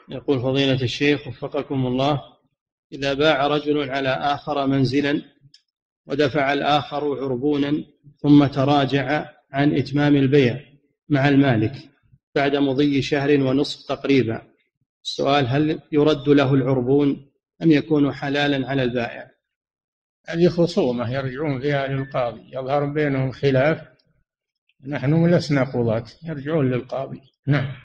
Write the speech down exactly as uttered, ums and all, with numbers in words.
يقول فضيلة الشيخ وفقكم الله، إذا باع رجل على آخر منزلا ودفع الآخر عربونا ثم تراجع عن إتمام البيع مع المالك بعد مضي شهر ونصف تقريبا، السؤال هل يرد له العربون أم يكون حلالا على البائع؟ هذه خصومة يرجعون فيها للقاضي، يظهر بينهم خلاف، نحن لسنا قضاة، يرجعون للقاضي. نعم.